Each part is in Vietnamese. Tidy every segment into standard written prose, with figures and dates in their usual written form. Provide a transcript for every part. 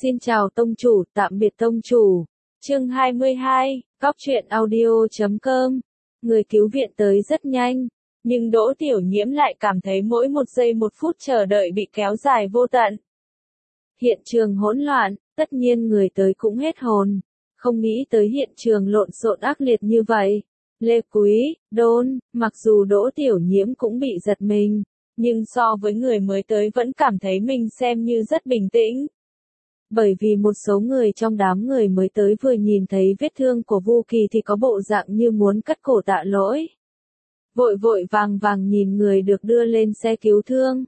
Xin chào tông chủ, tạm biệt tông chủ. Chương 22, Góc truyện audio.com. Người cứu viện tới rất nhanh, nhưng Đỗ Tiểu Nhiễm lại cảm thấy mỗi một giây một phút chờ đợi bị kéo dài vô tận. Hiện trường hỗn loạn, tất nhiên người tới cũng hết hồn, không nghĩ tới hiện trường lộn xộn ác liệt như vậy. Lê Quý, Đôn, mặc dù Đỗ Tiểu Nhiễm cũng bị giật mình, nhưng so với người mới tới vẫn cảm thấy mình xem như rất bình tĩnh. Bởi vì một số người trong đám người mới tới vừa nhìn thấy vết thương của Vu Kỳ thì có bộ dạng như muốn cắt cổ tạ lỗi. Vội vội vàng vàng nhìn người được đưa lên xe cứu thương.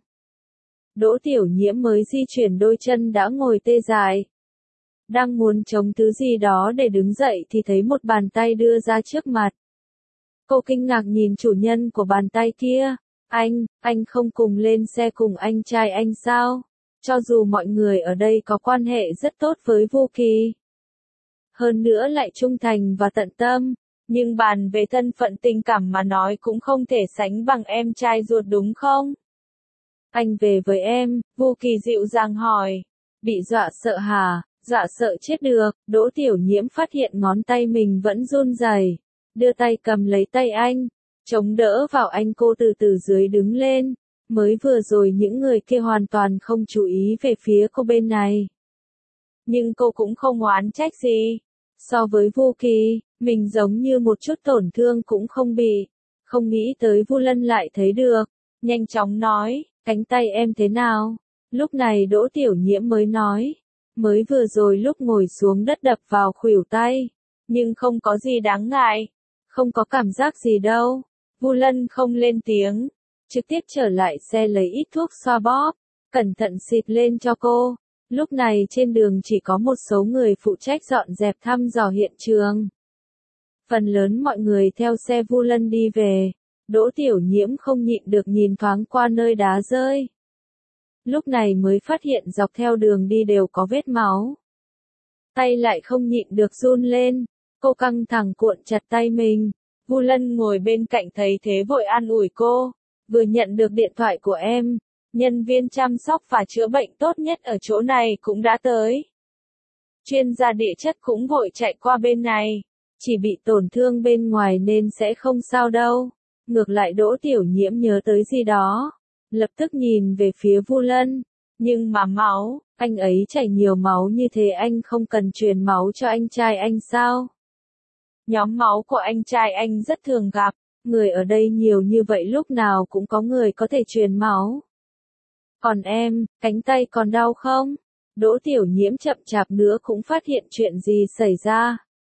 Đỗ Tiểu Nhiễm mới di chuyển đôi chân đã ngồi tê dại. Đang muốn chống thứ gì đó để đứng dậy thì thấy một bàn tay đưa ra trước mặt. Cô kinh ngạc nhìn chủ nhân của bàn tay kia. Anh không cùng lên xe cùng anh trai anh sao? Cho dù mọi người ở đây có quan hệ rất tốt với Vu Kỳ, hơn nữa lại trung thành và tận tâm, nhưng bàn về thân phận tình cảm mà nói cũng không thể sánh bằng em trai ruột đúng không? Anh về với em, Vu Kỳ dịu dàng hỏi. Bị dọa sợ hả? Dọa sợ chết được. Đỗ Tiểu Nhiễm phát hiện ngón tay mình vẫn run rẩy, đưa tay cầm lấy tay anh, chống đỡ vào anh. Cô từ từ dưới đứng lên. Mới vừa rồi những người kia hoàn toàn không chú ý về phía cô bên này. Nhưng cô cũng không oán trách gì. So với Vu Kỳ, mình giống như một chút tổn thương cũng không bị. Không nghĩ tới Vu Lân lại thấy được. Nhanh chóng nói, cánh tay em thế nào? Lúc này Đỗ Tiểu Nhiễm mới nói. Mới vừa rồi lúc ngồi xuống đất đập vào khuỷu tay. Nhưng không có gì đáng ngại. Không có cảm giác gì đâu. Vu Lân không lên tiếng. Trực tiếp trở lại xe lấy ít thuốc xoa bóp, cẩn thận xịt lên cho cô. Lúc này trên đường chỉ có một số người phụ trách dọn dẹp thăm dò hiện trường. Phần lớn mọi người theo xe Vu Lân đi về. Đỗ Tiểu Nhiễm không nhịn được nhìn thoáng qua nơi đá rơi. Lúc này mới phát hiện dọc theo đường đi đều có vết máu. Tay lại không nhịn được run lên. Cô căng thẳng cuộn chặt tay mình. Vu Lân ngồi bên cạnh thấy thế vội an ủi cô. Vừa nhận được điện thoại của em, nhân viên chăm sóc và chữa bệnh tốt nhất ở chỗ này cũng đã tới. Chuyên gia địa chất cũng vội chạy qua bên này, chỉ bị tổn thương bên ngoài nên sẽ không sao đâu. Ngược lại Đỗ Tiểu Nhiễm nhớ tới gì đó, lập tức nhìn về phía Vu Lân. Nhưng mà máu, anh ấy chảy nhiều máu như thế anh không cần truyền máu cho anh trai anh sao? Nhóm máu của anh trai anh rất thường gặp. Người ở đây nhiều như vậy lúc nào cũng có người có thể truyền máu. Còn em, cánh tay còn đau không? Đỗ Tiểu Nhiễm chậm chạp nữa cũng phát hiện chuyện gì xảy ra.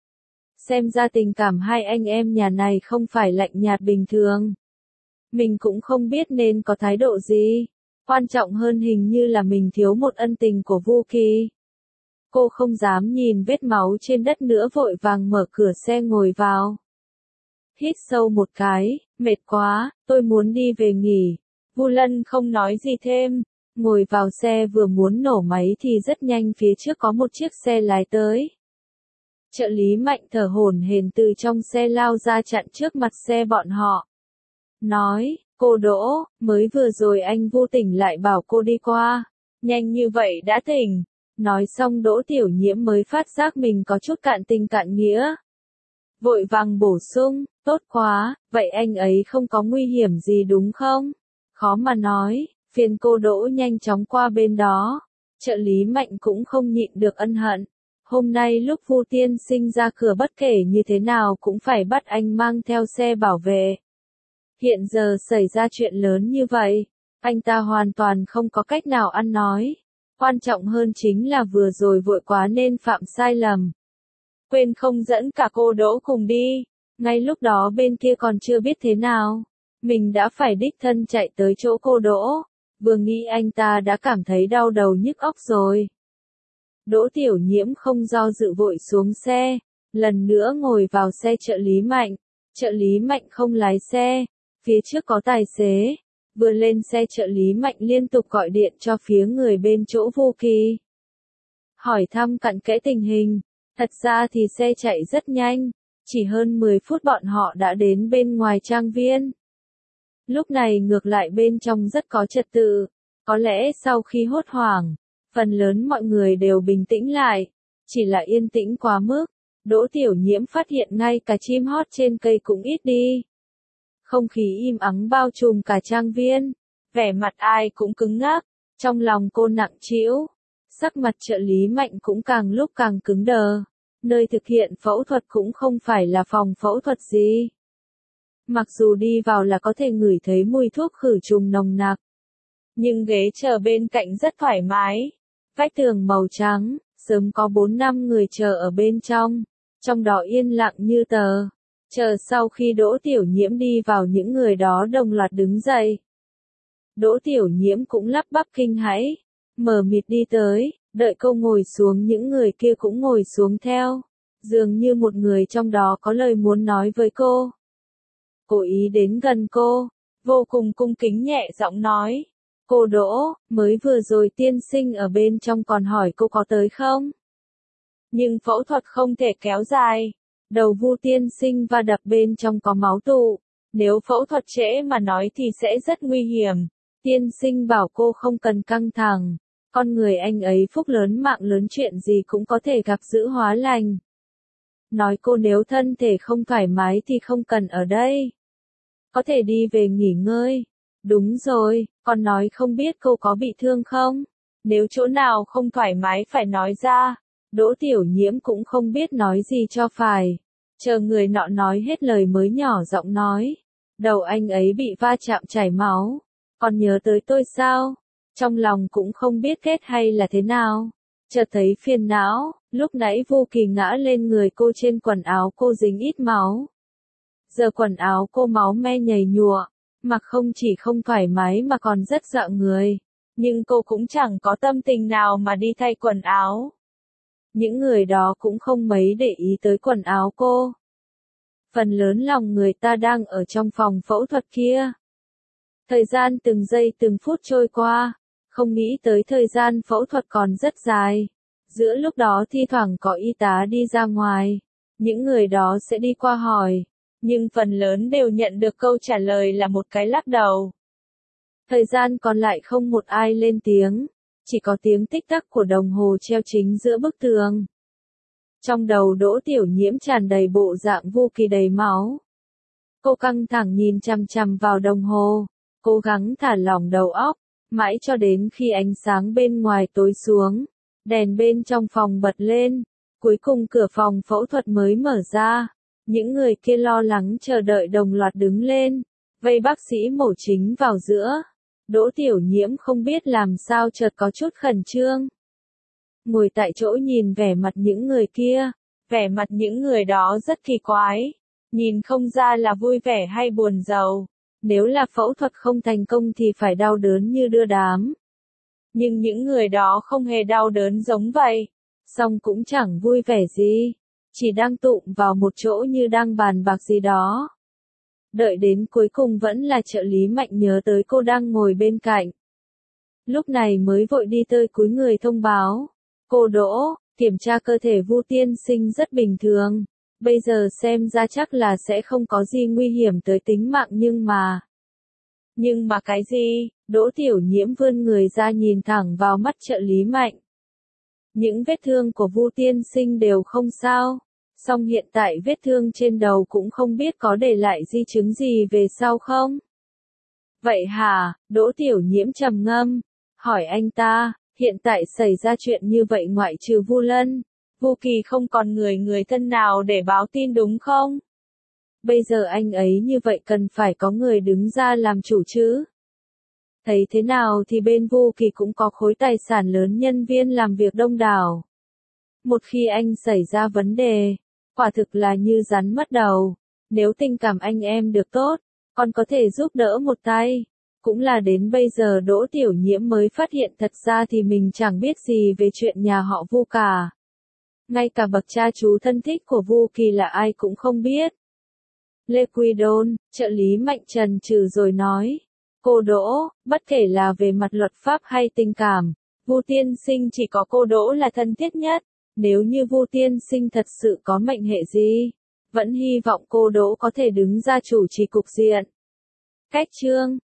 Xem ra tình cảm hai anh em nhà này không phải lạnh nhạt bình thường. Mình cũng không biết nên có thái độ gì. Quan trọng hơn hình như là mình thiếu một ân tình của Vu Kỳ. Cô không dám nhìn vết máu trên đất nữa vội vàng mở cửa xe ngồi vào. Hít sâu một cái, mệt quá, tôi muốn đi về nghỉ. Vu Lân không nói gì thêm, ngồi vào xe vừa muốn nổ máy thì rất nhanh phía trước có một chiếc xe lái tới. Trợ lý Mạnh thở hổn hển từ trong xe lao ra chặn trước mặt xe bọn họ. Nói, cô Đỗ, mới vừa rồi anh Vu tỉnh lại bảo cô đi qua. Nhanh như vậy đã tỉnh. Nói xong Đỗ Tiểu Nhiễm mới phát giác mình có chút cạn tình cạn nghĩa. Vội vàng bổ sung, tốt quá, vậy anh ấy không có nguy hiểm gì đúng không? Khó mà nói, phiền cô Đỗ nhanh chóng qua bên đó. Trợ lý Mạnh cũng không nhịn được ân hận. Hôm nay lúc Vu tiên sinh ra cửa bất kể như thế nào cũng phải bắt anh mang theo xe bảo vệ. Hiện giờ xảy ra chuyện lớn như vậy, anh ta hoàn toàn không có cách nào ăn nói. Quan trọng hơn chính là vừa rồi vội quá nên phạm sai lầm. Quên không dẫn cả cô Đỗ cùng đi. Ngay lúc đó bên kia còn chưa biết thế nào. Mình đã phải đích thân chạy tới chỗ cô Đỗ. Vừa nghĩ anh ta đã cảm thấy đau đầu nhức óc rồi. Đỗ Tiểu Nhiễm không do dự vội xuống xe. Lần nữa ngồi vào xe trợ lý Mạnh. Trợ lý Mạnh không lái xe. Phía trước có tài xế. Vừa lên xe trợ lý Mạnh liên tục gọi điện cho phía người bên chỗ Vu Kỳ. Hỏi thăm cặn kẽ tình hình. Thật ra thì xe chạy rất nhanh, chỉ hơn 10 phút bọn họ đã đến bên ngoài trang viên. Lúc này ngược lại bên trong rất có trật tự, có lẽ sau khi hốt hoảng, Phần lớn mọi người đều bình tĩnh lại, chỉ là yên tĩnh quá mức. Đỗ Tiểu Nhiễm phát hiện ngay cả chim hót trên cây cũng ít đi. Không khí im ắng bao trùm cả trang viên, vẻ mặt ai cũng cứng ngắc, trong lòng cô nặng trĩu. Sắc mặt trợ lý Mạnh cũng càng lúc càng cứng đờ. Nơi thực hiện phẫu thuật cũng không phải là phòng phẫu thuật gì. Mặc dù đi vào là có thể ngửi thấy mùi thuốc khử trùng nồng nặc, nhưng ghế chờ bên cạnh rất thoải mái. Vách tường màu trắng, sớm có 4-5 người chờ ở bên trong đó yên lặng như tờ. Chờ sau khi Đỗ Tiểu Nhiễm đi vào những người đó đồng loạt đứng dậy. Đỗ Tiểu Nhiễm cũng lắp bắp kinh hãi, mờ mịt đi tới, đợi cô ngồi xuống những người kia cũng ngồi xuống theo. Dường như một người trong đó có lời muốn nói với cô. Cố ý đến gần cô, vô cùng cung kính nhẹ giọng nói. Cô Đỗ, mới vừa rồi tiên sinh ở bên trong còn hỏi cô có tới không? Nhưng phẫu thuật không thể kéo dài. Đầu Vu tiên sinh va đập bên trong có máu tụ. Nếu phẫu thuật trễ mà nói thì sẽ rất nguy hiểm. Tiên sinh bảo cô không cần căng thẳng. Con người anh ấy phúc lớn mạng lớn chuyện gì cũng có thể gặp dữ hóa lành. Nói cô nếu thân thể không thoải mái thì không cần ở đây. Có thể đi về nghỉ ngơi. Đúng rồi, còn nói không biết cô có bị thương không? Nếu chỗ nào không thoải mái phải nói ra. Đỗ Tiểu Nhiễm cũng không biết nói gì cho phải. Chờ người nọ nói hết lời mới nhỏ giọng nói. Đầu anh ấy bị va chạm chảy máu. Còn nhớ tới tôi sao? Trong lòng cũng không biết kết hay là thế nào. Chợt thấy phiền não, lúc nãy Vu Kỳ ngã lên người cô trên quần áo cô dính ít máu. Giờ quần áo cô máu me nhầy nhụa, mặc không chỉ không thoải mái mà còn rất dạo người. Nhưng cô cũng chẳng có tâm tình nào mà đi thay quần áo. Những người đó cũng không mấy để ý tới quần áo cô. Phần lớn lòng người ta đang ở trong phòng phẫu thuật kia. Thời gian từng giây từng phút trôi qua, không nghĩ tới thời gian phẫu thuật còn rất dài. Giữa lúc đó thi thoảng có y tá đi ra ngoài, những người đó sẽ đi qua hỏi, nhưng phần lớn đều nhận được câu trả lời là một cái lắc đầu. Thời gian còn lại không một ai lên tiếng, chỉ có tiếng tích tắc của đồng hồ treo chính giữa bức tường. Trong đầu Đỗ Tiểu Nhiễm tràn đầy bộ dạng Vu Kỳ đầy máu. Cô căng thẳng nhìn chằm chằm vào đồng hồ, cố gắng thả lỏng đầu óc, mãi cho đến khi ánh sáng bên ngoài tối xuống, đèn bên trong phòng bật lên, cuối cùng cửa phòng phẫu thuật mới mở ra. Những người kia lo lắng chờ đợi đồng loạt đứng lên, vây bác sĩ mổ chính vào giữa. Đỗ Tiểu Nhiễm không biết làm sao chợt có chút khẩn trương. Ngồi tại chỗ nhìn vẻ mặt những người kia, vẻ mặt những người đó rất kỳ quái, nhìn không ra là vui vẻ hay buồn rầu. Nếu là phẫu thuật không thành công thì phải đau đớn như đưa đám. Nhưng những người đó không hề đau đớn giống vậy, song cũng chẳng vui vẻ gì, chỉ đang tụm vào một chỗ như đang bàn bạc gì đó. Đợi đến cuối cùng vẫn là trợ lý Mạnh nhớ tới cô đang ngồi bên cạnh. Lúc này mới vội đi tới cúi người thông báo. Cô Đỗ, kiểm tra cơ thể Vu tiên sinh rất bình thường. Bây giờ xem ra chắc là sẽ không có gì nguy hiểm tới tính mạng Nhưng mà cái gì? Đỗ Tiểu Nhiễm vươn người ra nhìn thẳng vào mắt trợ lý Mạnh. Những vết thương của Vu tiên sinh đều không sao. Song hiện tại vết thương trên đầu cũng không biết có để lại di chứng gì về sau không? Vậy hả? Đỗ Tiểu Nhiễm trầm ngâm, hỏi anh ta, hiện tại xảy ra chuyện như vậy ngoại trừ Vu Lân, Vu Kỳ không còn người thân nào để báo tin đúng không? Bây giờ anh ấy như vậy cần phải có người đứng ra làm chủ chứ? Thấy thế nào thì bên Vu Kỳ cũng có khối tài sản lớn, nhân viên làm việc đông đảo. Một khi anh xảy ra vấn đề, quả thực là như rắn mất đầu. Nếu tình cảm anh em được tốt, còn có thể giúp đỡ một tay. Cũng là đến bây giờ Đỗ Tiểu Nhiễm mới phát hiện thật ra thì mình chẳng biết gì về chuyện nhà họ Vu cả. Ngay cả bậc cha chú thân thích của Vu Kỳ là ai cũng không biết. Lê Quy Đôn, trợ lý Mạnh trần trừ rồi nói. Cô Đỗ, bất kể là về mặt luật pháp hay tình cảm, Vu tiên sinh chỉ có cô Đỗ là thân thiết nhất. Nếu như Vu tiên sinh thật sự có mệnh hệ gì, vẫn hy vọng cô Đỗ có thể đứng ra chủ trì cục diện. Cách chương